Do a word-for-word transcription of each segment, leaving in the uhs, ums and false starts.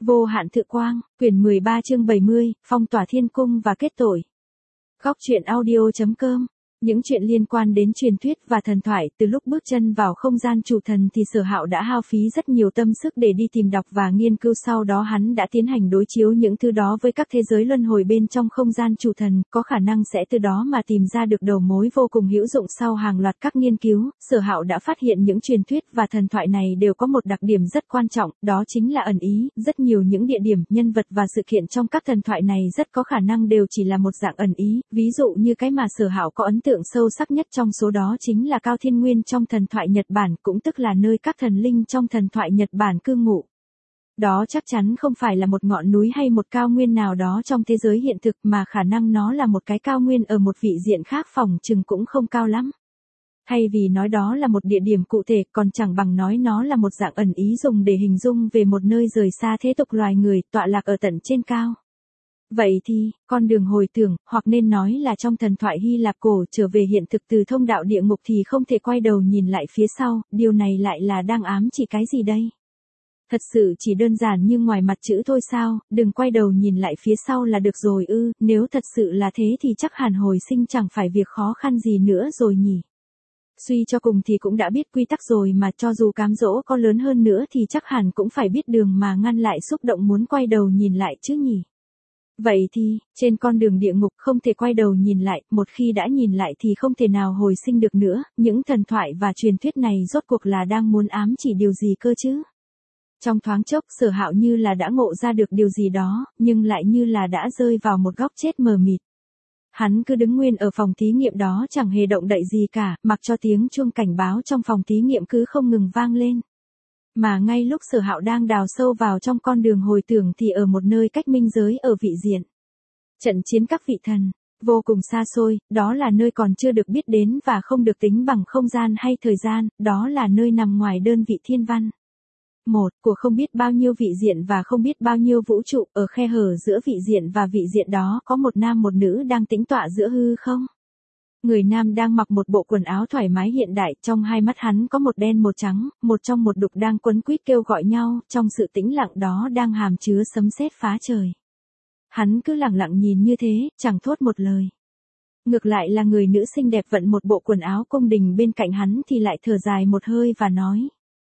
Vô hạn thự quang, quyển mười ba chương bảy mươi, phong tỏa thiên cung và kết tội. Góc truyện audio chấm com. Những chuyện liên quan đến truyền thuyết và thần thoại, từ lúc bước chân vào không gian chủ thần thì Sở Hạo đã hao phí rất nhiều tâm sức để đi tìm đọc và nghiên cứu, sau đó hắn đã tiến hành đối chiếu những thứ đó với các thế giới luân hồi bên trong không gian chủ thần, có khả năng sẽ từ đó mà tìm ra được đầu mối vô cùng hữu dụng. Sau hàng loạt các nghiên cứu, Sở Hạo đã phát hiện những truyền thuyết và thần thoại này đều có một đặc điểm rất quan trọng, đó chính là ẩn ý. Rất nhiều những địa điểm, nhân vật và sự kiện trong các thần thoại này rất có khả năng đều chỉ là một dạng ẩn ý, ví dụ như cái mà Sở Hạo có ấn tượng sâu sắc nhất trong số đó chính là Cao Thiên Nguyên trong thần thoại Nhật Bản, cũng tức là nơi các thần linh trong thần thoại Nhật Bản cư ngụ. Đó chắc chắn không phải là một ngọn núi hay một cao nguyên nào đó trong thế giới hiện thực, mà khả năng nó là một cái cao nguyên ở một vị diện khác, phỏng chừng cũng không cao lắm. Thay vì nói đó là một địa điểm cụ thể, còn chẳng bằng nói nó là một dạng ẩn ý dùng để hình dung về một nơi rời xa thế tục loài người, tọa lạc ở tận trên cao. Vậy thì, con đường hồi tưởng, hoặc nên nói là trong thần thoại Hy Lạp cổ trở về hiện thực từ thông đạo địa ngục thì không thể quay đầu nhìn lại phía sau, điều này lại là đang ám chỉ cái gì đây? Thật sự chỉ đơn giản như ngoài mặt chữ thôi sao, đừng quay đầu nhìn lại phía sau là được rồi ư, nếu thật sự là thế thì chắc hẳn hồi sinh chẳng phải việc khó khăn gì nữa rồi nhỉ. Suy cho cùng thì cũng đã biết quy tắc rồi mà, cho dù cám dỗ có lớn hơn nữa thì chắc hẳn cũng phải biết đường mà ngăn lại xúc động muốn quay đầu nhìn lại chứ nhỉ. Vậy thì, trên con đường địa ngục không thể quay đầu nhìn lại, một khi đã nhìn lại thì không thể nào hồi sinh được nữa, những thần thoại và truyền thuyết này rốt cuộc là đang muốn ám chỉ điều gì cơ chứ? Trong thoáng chốc, Sở Hạo như là đã ngộ ra được điều gì đó, nhưng lại như là đã rơi vào một góc chết mờ mịt. Hắn cứ đứng nguyên ở phòng thí nghiệm đó chẳng hề động đậy gì cả, mặc cho tiếng chuông cảnh báo trong phòng thí nghiệm cứ không ngừng vang lên. Mà ngay lúc Sở Hạo đang đào sâu vào trong con đường hồi tưởng thì ở một nơi cách minh giới ở vị diện trận chiến các vị thần, vô cùng xa xôi, đó là nơi còn chưa được biết đến và không được tính bằng không gian hay thời gian, đó là nơi nằm ngoài đơn vị thiên văn. Một, của không biết bao nhiêu vị diện và không biết bao nhiêu vũ trụ, ở khe hở giữa vị diện và vị diện đó có một nam một nữ đang tĩnh tọa giữa hư không. Người nam đang mặc một bộ quần áo thoải mái hiện đại, trong hai mắt hắn có một đen một trắng, một trong một đục đang quấn quýt kêu gọi nhau, trong sự tĩnh lặng đó đang hàm chứa sấm sét phá trời. Hắn cứ lặng lặng nhìn như thế, chẳng thốt một lời. Ngược lại là người nữ xinh đẹp vận một bộ quần áo cung đình bên cạnh hắn thì lại thở dài một hơi và nói: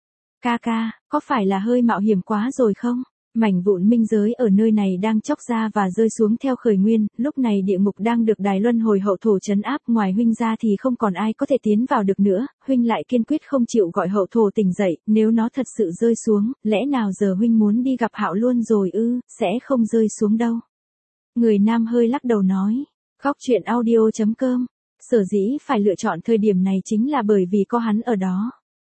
Ca ca, có phải là hơi mạo hiểm quá rồi không? Mảnh vụn minh giới ở nơi này đang chóc ra và rơi xuống theo khởi nguyên, lúc này địa ngục đang được đài luân hồi hậu thổ trấn áp, ngoài huynh ra thì không còn ai có thể tiến vào được nữa, huynh lại kiên quyết không chịu gọi hậu thổ tỉnh dậy, nếu nó thật sự rơi xuống, lẽ nào giờ huynh muốn đi gặp Hạo luôn rồi ư, sẽ không rơi xuống đâu. Người nam hơi lắc đầu nói, góc truyện audio chấm com, sở dĩ phải lựa chọn thời điểm này chính là bởi vì có hắn ở đó.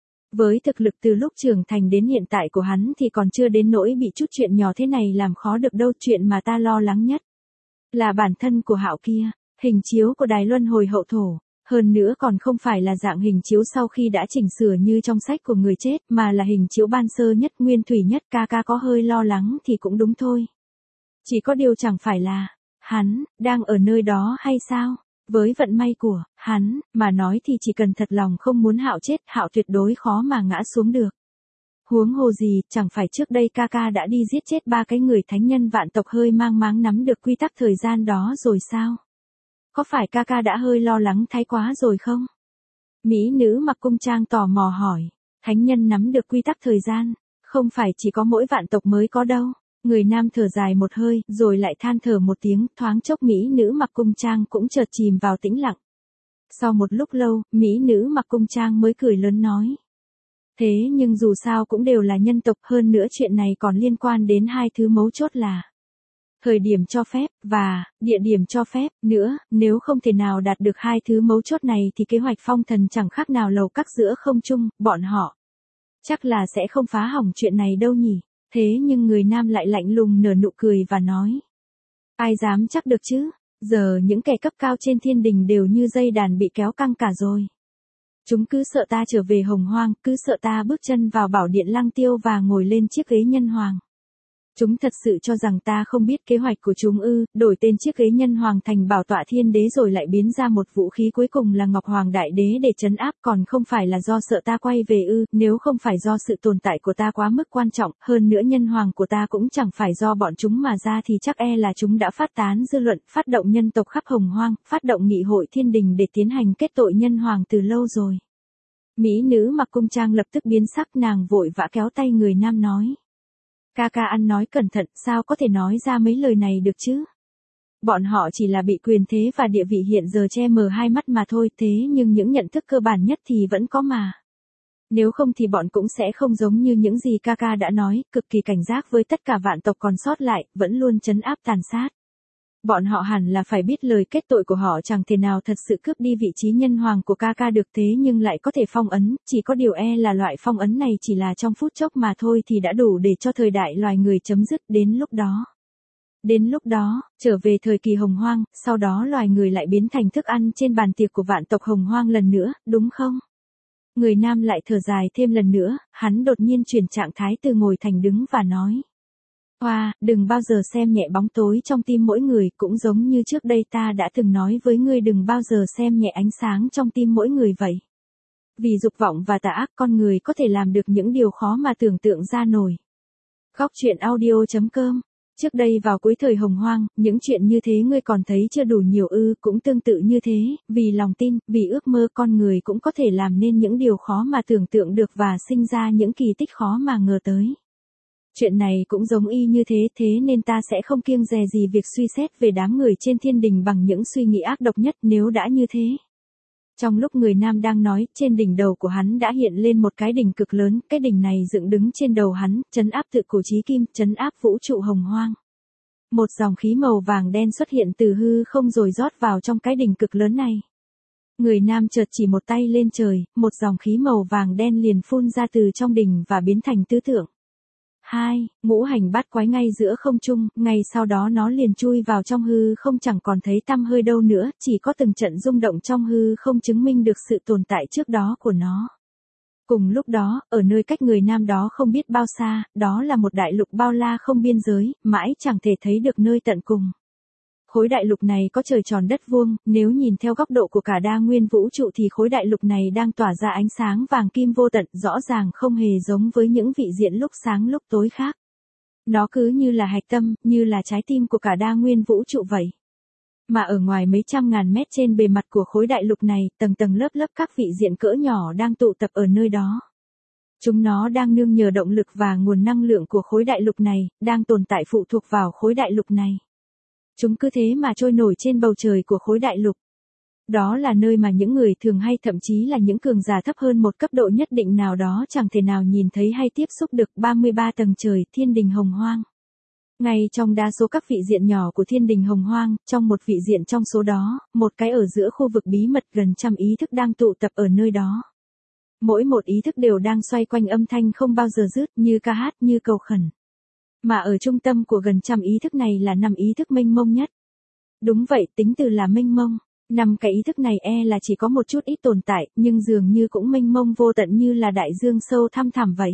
Với thực lực từ lúc trưởng thành đến hiện tại của hắn thì còn chưa đến nỗi bị chút chuyện nhỏ thế này làm khó được đâu, chuyện mà ta lo lắng nhất là bản thân của Hạo kia, hình chiếu của đài luân hồi hậu thổ, hơn nữa còn không phải là dạng hình chiếu sau khi đã chỉnh sửa như trong sách của người chết, mà là hình chiếu ban sơ nhất, nguyên thủy nhất. Ca ca có hơi lo lắng thì cũng đúng thôi. Chỉ có điều chẳng phải là hắn đang ở nơi đó hay sao? Với vận may của hắn mà nói thì chỉ cần thật lòng không muốn Hạo chết, Hạo tuyệt đối khó mà ngã xuống được. Huống hồ gì, chẳng phải trước đây ca ca đã đi giết chết ba cái người thánh nhân vạn tộc hơi mang máng nắm được quy tắc thời gian đó rồi sao? Có phải ca ca đã hơi lo lắng thái quá rồi không? Mỹ nữ mặc cung trang tò mò hỏi. Thánh nhân nắm được quy tắc thời gian, không phải chỉ có mỗi vạn tộc mới có đâu. Người nam thở dài một hơi, rồi lại than thở một tiếng, thoáng chốc mỹ nữ mặc cung trang cũng chợt chìm vào tĩnh lặng. Sau một lúc lâu, mỹ nữ mặc cung trang mới cười lớn nói. Thế nhưng dù sao cũng đều là nhân tộc, hơn nữa chuyện này còn liên quan đến hai thứ mấu chốt là thời điểm cho phép, và địa điểm cho phép, nữa, nếu không thể nào đạt được hai thứ mấu chốt này thì kế hoạch phong thần chẳng khác nào lầu các giữa không trung, bọn họ chắc là sẽ không phá hỏng chuyện này đâu nhỉ. Thế nhưng người nam lại lạnh lùng nở nụ cười và nói. Ai dám chắc được chứ, giờ những kẻ cấp cao trên thiên đình đều như dây đàn bị kéo căng cả rồi. Chúng cứ sợ ta trở về hồng hoang, cứ sợ ta bước chân vào bảo điện lăng tiêu và ngồi lên chiếc ghế nhân hoàng. Chúng thật sự cho rằng ta không biết kế hoạch của chúng ư, đổi tên chiếc ghế nhân hoàng thành bảo tọa thiên đế rồi lại biến ra một vũ khí cuối cùng là Ngọc Hoàng Đại Đế để trấn áp, còn không phải là do sợ ta quay về ư, nếu không phải do sự tồn tại của ta quá mức quan trọng, hơn nữa nhân hoàng của ta cũng chẳng phải do bọn chúng mà ra thì chắc e là chúng đã phát tán dư luận, phát động nhân tộc khắp hồng hoang, phát động nghị hội thiên đình để tiến hành kết tội nhân hoàng từ lâu rồi. Mỹ nữ mặc cung trang lập tức biến sắc, nàng vội vã kéo tay người nam nói. Ca ca ăn nói cẩn thận, sao có thể nói ra mấy lời này được chứ? Bọn họ chỉ là bị quyền thế và địa vị hiện giờ che mờ hai mắt mà thôi, thế nhưng những nhận thức cơ bản nhất thì vẫn có mà. Nếu không thì bọn cũng sẽ không giống như những gì ca ca đã nói, cực kỳ cảnh giác với tất cả vạn tộc còn sót lại, vẫn luôn trấn áp tàn sát. Bọn họ hẳn là phải biết lời kết tội của họ chẳng thể nào thật sự cướp đi vị trí nhân hoàng của ca ca được, thế nhưng lại có thể phong ấn, chỉ có điều e là loại phong ấn này chỉ là trong phút chốc mà thôi thì đã đủ để cho thời đại loài người chấm dứt, đến lúc đó. Đến lúc đó, trở về thời kỳ hồng hoang, sau đó loài người lại biến thành thức ăn trên bàn tiệc của vạn tộc hồng hoang lần nữa, đúng không? Người nam lại thở dài thêm lần nữa, hắn đột nhiên chuyển trạng thái từ ngồi thành đứng và nói. Hoa, đừng bao giờ xem nhẹ bóng tối trong tim mỗi người, cũng giống như trước đây ta đã từng nói với ngươi đừng bao giờ xem nhẹ ánh sáng trong tim mỗi người vậy. Vì dục vọng và tà ác con người có thể làm được những điều khó mà tưởng tượng ra nổi. Góc truyện audio chấm com. Trước đây vào cuối thời hồng hoang, những chuyện như thế ngươi còn thấy chưa đủ nhiều ư, cũng tương tự như thế, vì lòng tin, vì ước mơ con người cũng có thể làm nên những điều khó mà tưởng tượng được và sinh ra những kỳ tích khó mà ngờ tới. Chuyện này cũng giống y như thế, thế nên ta sẽ không kiêng dè gì việc suy xét về đám người trên thiên đình bằng những suy nghĩ ác độc nhất nếu đã như thế. Trong lúc người nam đang nói, trên đỉnh đầu của hắn đã hiện lên một cái đỉnh cực lớn, cái đỉnh này dựng đứng trên đầu hắn, trấn áp tự cổ chí kim, trấn áp vũ trụ hồng hoang. Một dòng khí màu vàng đen xuất hiện từ hư không rồi rót vào trong cái đỉnh cực lớn này. Người nam chợt chỉ một tay lên trời, một dòng khí màu vàng đen liền phun ra từ trong đỉnh và biến thành tứ tượng. Hai, ngũ hành bát quái ngay giữa không trung, ngay sau đó nó liền chui vào trong hư không chẳng còn thấy tăm hơi đâu nữa, chỉ có từng trận rung động trong hư không chứng minh được sự tồn tại trước đó của nó. Cùng lúc đó, ở nơi cách người nam đó không biết bao xa, đó là một đại lục bao la không biên giới, mãi chẳng thể thấy được nơi tận cùng. Khối đại lục này có trời tròn đất vuông, nếu nhìn theo góc độ của cả đa nguyên vũ trụ thì khối đại lục này đang tỏa ra ánh sáng vàng kim vô tận, rõ ràng không hề giống với những vị diện lúc sáng lúc tối khác. Nó cứ như là hạch tâm, như là trái tim của cả đa nguyên vũ trụ vậy. Mà ở ngoài mấy trăm ngàn mét trên bề mặt của khối đại lục này, tầng tầng lớp lớp các vị diện cỡ nhỏ đang tụ tập ở nơi đó. Chúng nó đang nương nhờ động lực và nguồn năng lượng của khối đại lục này, đang tồn tại phụ thuộc vào khối đại lục này. Chúng cứ thế mà trôi nổi trên bầu trời của khối đại lục. Đó là nơi mà những người thường hay thậm chí là những cường giả thấp hơn một cấp độ nhất định nào đó chẳng thể nào nhìn thấy hay tiếp xúc được. Ba mươi ba tầng trời, thiên đình hồng hoang. Ngay trong đa số các vị diện nhỏ của thiên đình hồng hoang, trong một vị diện trong số đó, một cái ở giữa khu vực bí mật gần trăm ý thức đang tụ tập ở nơi đó. Mỗi một ý thức đều đang xoay quanh âm thanh không bao giờ dứt, như ca hát, như cầu khẩn. Mà ở trung tâm của gần trăm ý thức này là năm ý thức mênh mông nhất. Đúng vậy, tính từ là mênh mông. Năm cái ý thức này e là chỉ có một chút ít tồn tại, nhưng dường như cũng mênh mông vô tận như là đại dương sâu thăm thẳm vậy.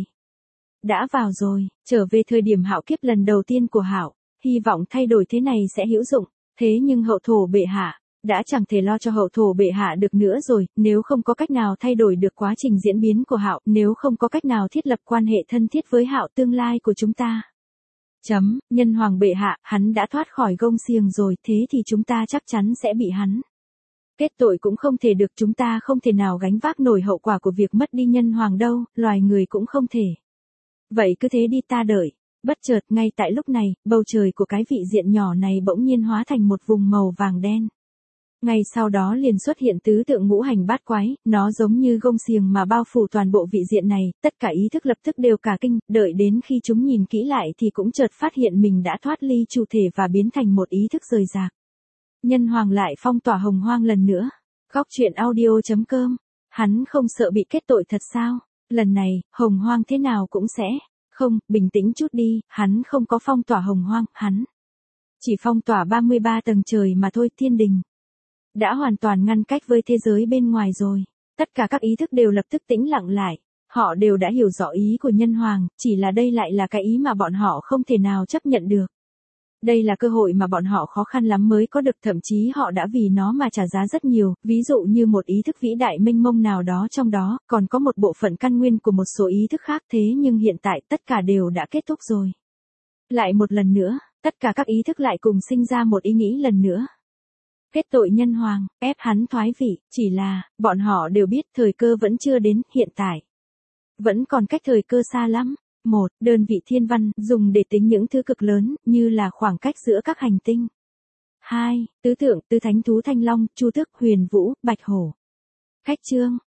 Đã vào rồi, trở về thời điểm Hạo kiếp lần đầu tiên của Hạo, hy vọng thay đổi thế này sẽ hữu dụng, thế nhưng hậu thổ bệ hạ, đã chẳng thể lo cho hậu thổ bệ hạ được nữa rồi, nếu không có cách nào thay đổi được quá trình diễn biến của Hạo, nếu không có cách nào thiết lập quan hệ thân thiết với Hạo tương lai của chúng ta. Chấm, nhân hoàng bệ hạ, hắn đã thoát khỏi gông xiềng rồi, thế thì chúng ta chắc chắn sẽ bị hắn kết tội cũng không thể được, chúng ta không thể nào gánh vác nổi hậu quả của việc mất đi nhân hoàng đâu, loài người cũng không thể. Vậy cứ thế đi, ta đợi. Bất chợt, ngay tại lúc này, bầu trời của cái vị diện nhỏ này bỗng nhiên hóa thành một vùng màu vàng đen. Ngay sau đó liền xuất hiện tứ tượng ngũ hành bát quái, nó giống như gông xiềng mà bao phủ toàn bộ vị diện này, tất cả ý thức lập tức đều cả kinh, đợi đến khi chúng nhìn kỹ lại thì cũng chợt phát hiện mình đã thoát ly chủ thể và biến thành một ý thức rời rạc. Nhân hoàng lại phong tỏa hồng hoang lần nữa. Góc truyện audio chấm com. Hắn không sợ bị kết tội thật sao? Lần này, hồng hoang thế nào cũng sẽ. Không, bình tĩnh chút đi, hắn không có phong tỏa hồng hoang, hắn chỉ phong tỏa ba mươi ba tầng trời mà thôi, thiên đình đã hoàn toàn ngăn cách với thế giới bên ngoài rồi. Tất cả các ý thức đều lập tức tĩnh lặng lại. Họ đều đã hiểu rõ ý của nhân hoàng, chỉ là đây lại là cái ý mà bọn họ không thể nào chấp nhận được. Đây là cơ hội mà bọn họ khó khăn lắm mới có được, thậm chí họ đã vì nó mà trả giá rất nhiều, ví dụ như một ý thức vĩ đại mênh mông nào đó trong đó, còn có một bộ phận căn nguyên của một số ý thức khác, thế nhưng hiện tại tất cả đều đã kết thúc rồi. Lại một lần nữa, tất cả các ý thức lại cùng sinh ra một ý nghĩ lần nữa. Kết tội nhân hoàng, ép hắn thoái vị, chỉ là, bọn họ đều biết thời cơ vẫn chưa đến, hiện tại. Vẫn còn cách thời cơ xa lắm. một. Đơn vị thiên văn, dùng để tính những thứ cực lớn, như là khoảng cách giữa các hành tinh. hai. Tứ tượng, tứ thánh thú thanh long, chu tước, huyền vũ, bạch hổ. Khách chương.